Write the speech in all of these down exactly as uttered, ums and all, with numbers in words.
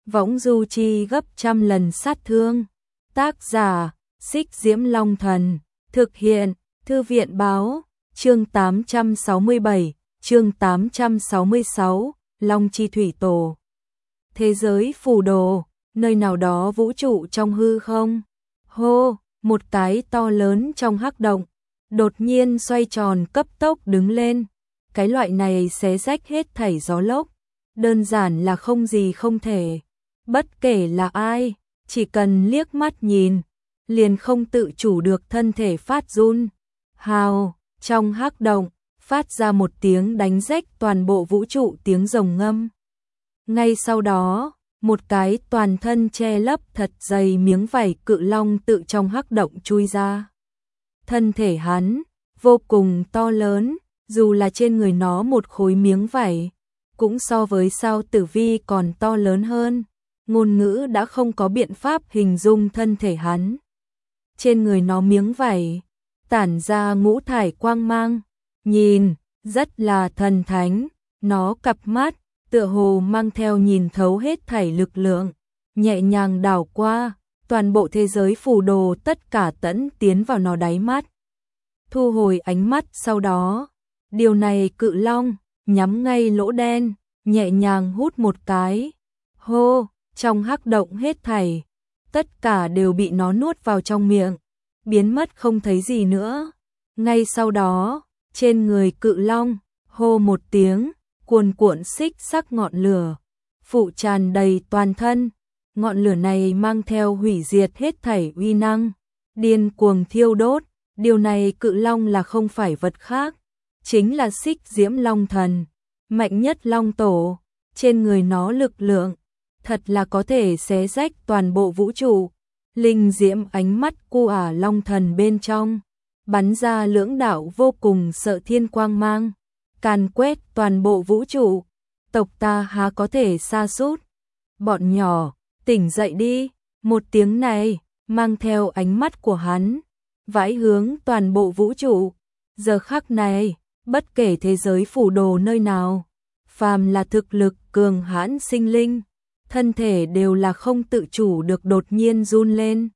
võng du chi gấp trăm lần sát thương. Tác giả, Xích Diễm Long Thần, thực hiện, Thư viện Báo, chương tám trăm sáu mươi bảy, chương tám trăm sáu mươi sáu, Long Chi Thủy Tổ. Thế giới phù đồ, nơi nào đó vũ trụ trong hư không. Hô, một cái to lớn trong hắc động, đột nhiên xoay tròn cấp tốc đứng lên. Cái loại này xé rách hết thảy gió lốc, đơn giản là không gì không thể. Bất kể là ai, chỉ cần liếc mắt nhìn, liền không tự chủ được thân thể phát run. Hào, trong hắc động, phát ra một tiếng đánh rách toàn bộ vũ trụ tiếng rồng ngâm. Ngay sau đó, một cái toàn thân che lấp thật dày miếng vảy cự long tự trong hắc động chui ra. Thân thể hắn, vô cùng to lớn, dù là trên người nó một khối miếng vảy, cũng so với sao tử vi còn to lớn hơn. Ngôn ngữ đã không có biện pháp hình dung thân thể hắn. Trên người nó miếng vảy, tản ra ngũ thải quang mang, nhìn, rất là thần thánh. Nó cặp mắt, tựa hồ mang theo nhìn thấu hết thảy lực lượng, nhẹ nhàng đảo qua, toàn bộ thế giới phù đồ tất cả tẫn tiến vào nó đáy mắt. Thu hồi ánh mắt sau đó, điều này cự long, nhắm ngay lỗ đen, nhẹ nhàng hút một cái. Hô, trong hắc động hết thảy, tất cả đều bị nó nuốt vào trong miệng, biến mất không thấy gì nữa. Ngay sau đó, trên người cự long, hô một tiếng, cuồn cuộn xích sắc ngọn lửa, phụ tràn đầy toàn thân. Ngọn lửa này mang theo hủy diệt hết thảy uy năng, điên cuồng thiêu đốt. Điều này cự long là không phải vật khác, chính là Xích Diễm Long Thần, mạnh nhất long tổ. Trên người nó lực lượng, thật là có thể xé rách toàn bộ vũ trụ. Linh diễm ánh mắt cu ả long thần bên trong, bắn ra lưỡng đạo vô cùng sợ thiên quang mang, càn quét toàn bộ vũ trụ. Tộc ta há có thể sa sút. Bọn nhỏ, tỉnh dậy đi. Một tiếng này, mang theo ánh mắt của hắn, vãi hướng toàn bộ vũ trụ. Giờ khắc này, bất kể thế giới phù đồ nơi nào, phàm là thực lực cường hãn sinh linh, thân thể đều là không tự chủ được đột nhiên run lên.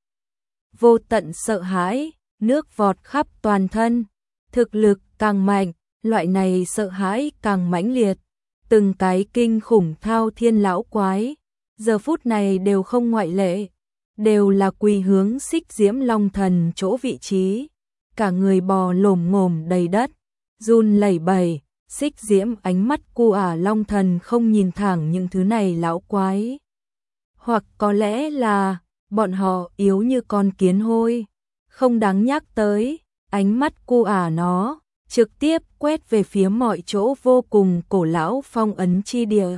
Vô tận sợ hãi, nước vọt khắp toàn thân. Thực lực càng mạnh, loại này sợ hãi càng mãnh liệt. Từng cái kinh khủng thao thiên lão quái, giờ phút này đều không ngoại lệ, đều là quỳ hướng Xích Diễm Long Thần chỗ vị trí. Cả người bò lổm ngổm đầy đất, run lẩy bẩy. Xích Diễm ánh mắt cu ả long thần không nhìn thẳng những thứ này lão quái. Hoặc có lẽ là bọn họ yếu như con kiến hôi, không đáng nhắc tới. Ánh mắt cu ả nó trực tiếp quét về phía mọi chỗ vô cùng cổ lão phong ấn chi địa.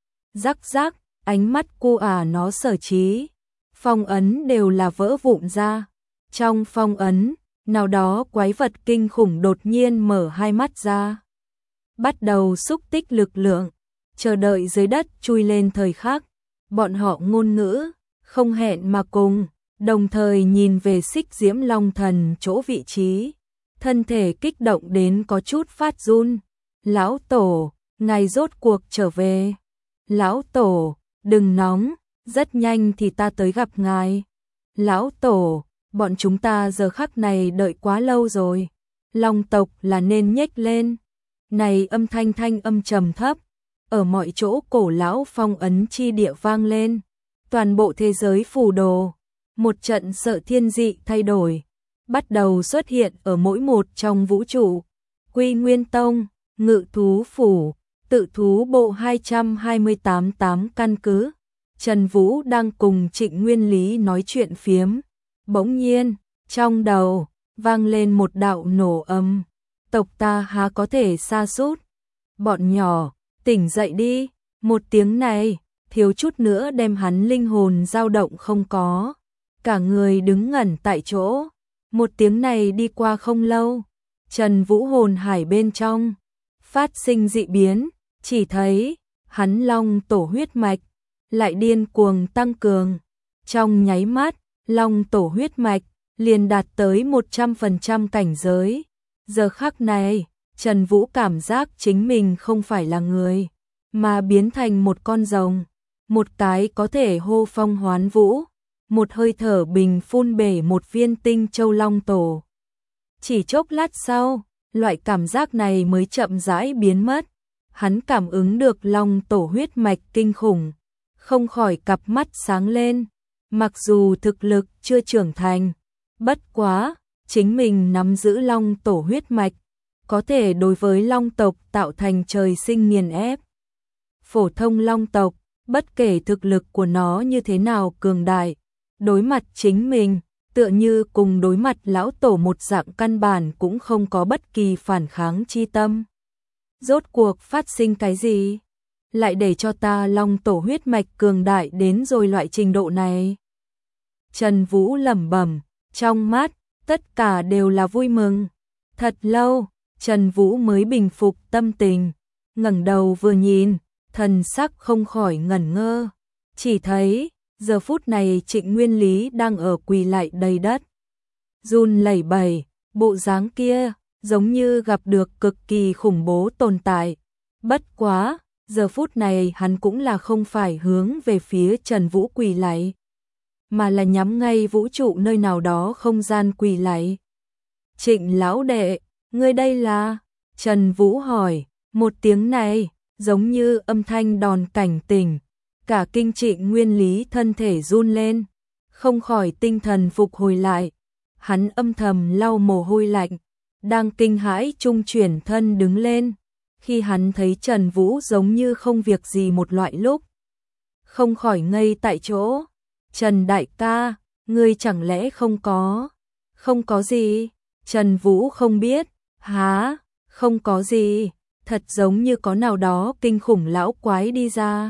Rắc rắc, ánh mắt cu ả nó sở trí, phong ấn đều là vỡ vụn ra. Trong phong ấn, nào đó quái vật kinh khủng đột nhiên mở hai mắt ra, bắt đầu xúc tích lực lượng, chờ đợi dưới đất chui lên thời khắc. Bọn họ ngôn ngữ, không hẹn mà cùng, đồng thời nhìn về Xích Diễm Long Thần chỗ vị trí. Thân thể kích động đến có chút phát run. Lão Tổ, ngài rốt cuộc trở về. Lão Tổ, đừng nóng, rất nhanh thì ta tới gặp ngài. Lão Tổ, bọn chúng ta giờ khắc này đợi quá lâu rồi. Long tộc là nên nhếch lên. Này âm thanh thanh âm trầm thấp, ở mọi chỗ cổ lão phong ấn chi địa vang lên. Toàn bộ thế giới phù đồ, một trận sợ thiên dị thay đổi, bắt đầu xuất hiện ở mỗi một trong vũ trụ. Quy Nguyên Tông, Ngự Thú Phủ, Tự Thú Bộ hai trăm hai mươi tám tám căn cứ. Trần Vũ đang cùng Trịnh Nguyên Lý nói chuyện phiếm. Bỗng nhiên, trong đầu, vang lên một đạo nổ âm. Tộc ta há có thể sa sút. Bọn nhỏ, tỉnh dậy đi. Một tiếng này, thiếu chút nữa đem hắn linh hồn dao động không có. Cả người đứng ngẩn tại chỗ. Một tiếng này đi qua không lâu, Trần Vũ hồn hải bên trong phát sinh dị biến, chỉ thấy hắn long tổ huyết mạch lại điên cuồng tăng cường. Trong nháy mắt, long tổ huyết mạch liền đạt tới một trăm phần trăm cảnh giới. Giờ khắc này, Trần Vũ cảm giác chính mình không phải là người, mà biến thành một con rồng. một cái có thể hô phong hoán vũ, một hơi thở bình phun bể một viên tinh châu long tổ. Chỉ chốc lát sau, loại cảm giác này mới chậm rãi biến mất. Hắn cảm ứng được long tổ huyết mạch kinh khủng, không khỏi cặp mắt sáng lên. Mặc dù thực lực chưa trưởng thành, bất quá, chính mình nắm giữ long tổ huyết mạch, có thể đối với long tộc tạo thành trời sinh nghiền ép. Phổ thông long tộc, bất kể thực lực của nó như thế nào cường đại, đối mặt chính mình, tựa như cùng đối mặt lão tổ một dạng, căn bản cũng không có bất kỳ phản kháng chi tâm. Rốt cuộc phát sinh cái gì? Lại để cho ta long tổ huyết mạch cường đại đến rồi loại trình độ này. Trần Vũ lẩm bẩm, trong mắt, tất cả đều là vui mừng. Thật lâu, Trần Vũ mới bình phục tâm tình, ngẩng đầu vừa nhìn, thần sắc không khỏi ngẩn ngơ. Chỉ thấy, giờ phút này Trịnh Nguyên Lý đang ở quỳ lạy đầy đất. Run lẩy bẩy, bộ dáng kia, giống như gặp được cực kỳ khủng bố tồn tại. Bất quá, giờ phút này hắn cũng là không phải hướng về phía Trần Vũ quỳ lạy, mà là nhắm ngay vũ trụ nơi nào đó không gian quỳ lạy. Trịnh lão đệ, ngươi đây là? Trần Vũ hỏi, một tiếng này, giống như âm thanh đòn cảnh tỉnh. Cả kinh Trịnh Nguyên Lý thân thể run lên, không khỏi tinh thần phục hồi lại. Hắn âm thầm lau mồ hôi lạnh, đang kinh hãi trung chuyển thân đứng lên. Khi hắn thấy Trần Vũ giống như không việc gì một loại lúc, không khỏi ngây tại chỗ. Trần đại ca, ngươi chẳng lẽ không có? Không có gì. Trần Vũ không biết. Hả? Không có gì. Thật giống như có nào đó kinh khủng lão quái đi ra.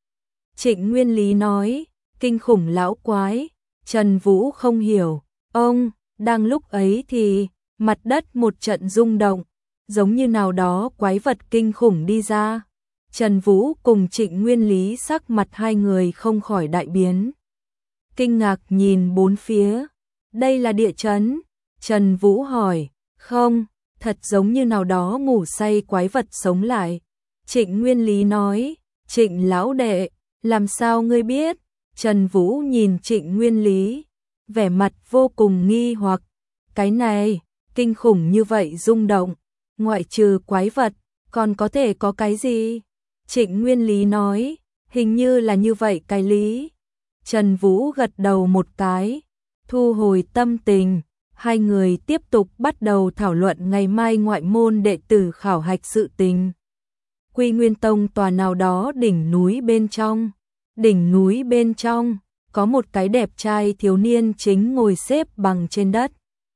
Trịnh Nguyên Lý nói, kinh khủng lão quái. Trần Vũ không hiểu. Ông, đang lúc ấy thì, mặt đất một trận rung động, giống như nào đó quái vật kinh khủng đi ra. Trần Vũ cùng Trịnh Nguyên Lý sắc mặt hai người không khỏi đại biến. Kinh ngạc nhìn bốn phía. Đây là địa chấn? Trần Vũ hỏi. Không, thật giống như nào đó ngủ say quái vật sống lại. Trịnh Nguyên Lý nói. Trịnh lão đệ, làm sao ngươi biết? Trần Vũ nhìn Trịnh Nguyên Lý, vẻ mặt vô cùng nghi hoặc. Cái này, kinh khủng như vậy rung động, ngoại trừ quái vật, còn có thể có cái gì? Trịnh Nguyên Lý nói, hình như là như vậy cái lý. Trần Vũ gật đầu một cái, thu hồi tâm tình, hai người tiếp tục bắt đầu thảo luận ngày mai ngoại môn đệ tử khảo hạch sự tình. Quy Nguyên Tông tòa nào đó đỉnh núi bên trong, đỉnh núi bên trong, có một cái đẹp trai thiếu niên chính ngồi xếp bằng trên đất.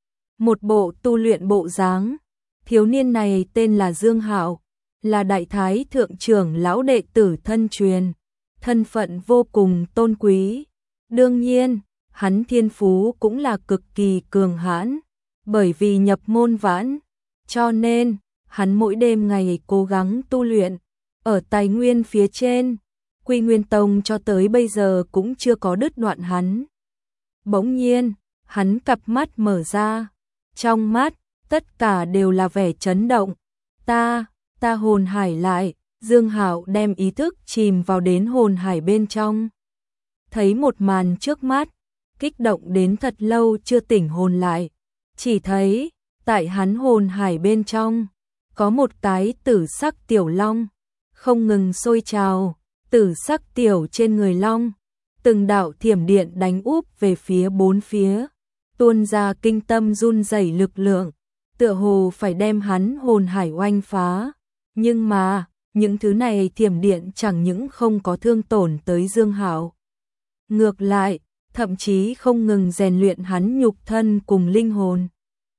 Một bộ tu luyện bộ dáng, thiếu niên này tên là Dương Hạo, là đại thái thượng trưởng lão đệ tử thân truyền, thân phận vô cùng tôn quý. Đương nhiên, hắn thiên phú cũng là cực kỳ cường hãn, bởi vì nhập môn vãn, cho nên hắn mỗi đêm ngày cố gắng tu luyện. Ở tài nguyên phía trên, Quy Nguyên Tông cho tới bây giờ cũng chưa có đứt đoạn hắn. Bỗng nhiên, hắn cặp mắt mở ra, trong mắt, tất cả đều là vẻ chấn động. Ta, ta hồn hải lại, Dương Hạo đem ý thức chìm vào đến hồn hải bên trong. Thấy một màn trước mắt, kích động đến thật lâu chưa tỉnh hồn lại. Chỉ thấy, tại hắn hồn hải bên trong, có một cái tử sắc tiểu long, không ngừng sôi trào, tử sắc tiểu trên người long. Từng đạo thiểm điện đánh úp về phía bốn phía, tuôn ra kinh tâm run rẩy lực lượng, tựa hồ phải đem hắn hồn hải oanh phá. Nhưng mà, những thứ này thiểm điện chẳng những không có thương tổn tới Dương Hạo. Ngược lại, thậm chí không ngừng rèn luyện hắn nhục thân cùng linh hồn,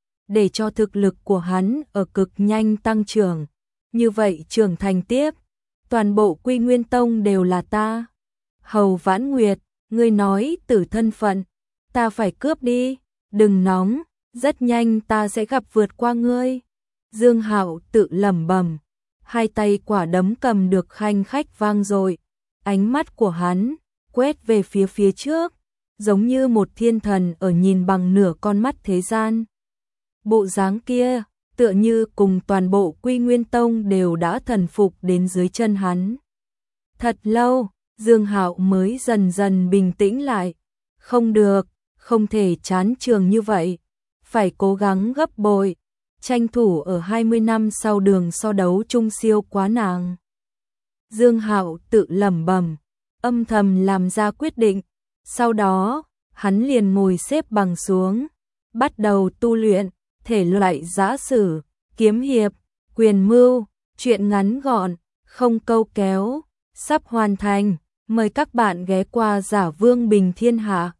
để cho thực lực của hắn ở cực nhanh tăng trưởng. Như vậy trưởng thành tiếp, toàn bộ Quy Nguyên Tông đều là ta. Hầu Vãn Nguyệt, ngươi nói từ thân phận, ta phải cướp đi, đừng nóng, rất nhanh ta sẽ gặp vượt qua ngươi. Dương Hạo tự lẩm bẩm, hai tay quả đấm cầm được khanh khách vang dội, ánh mắt của hắn quét về phía phía trước, giống như một thiên thần ở nhìn bằng nửa con mắt thế gian. Bộ dáng kia, tựa như cùng toàn bộ Quy Nguyên Tông đều đã thần phục đến dưới chân hắn. Thật lâu, Dương Hạo mới dần dần bình tĩnh lại. Không được, không thể chán trường như vậy, phải cố gắng gấp bội, tranh thủ ở hai mươi năm sau đường so đấu chung siêu quá nàng. Dương Hạo tự lẩm bẩm, âm thầm làm ra quyết định, sau đó, hắn liền ngồi xếp bằng xuống, bắt đầu tu luyện, thể loại giã sử, kiếm hiệp, quyền mưu, truyện ngắn gọn, không câu kéo, sắp hoàn thành, mời các bạn ghé qua Giả Vương Bình Thiên Hạ.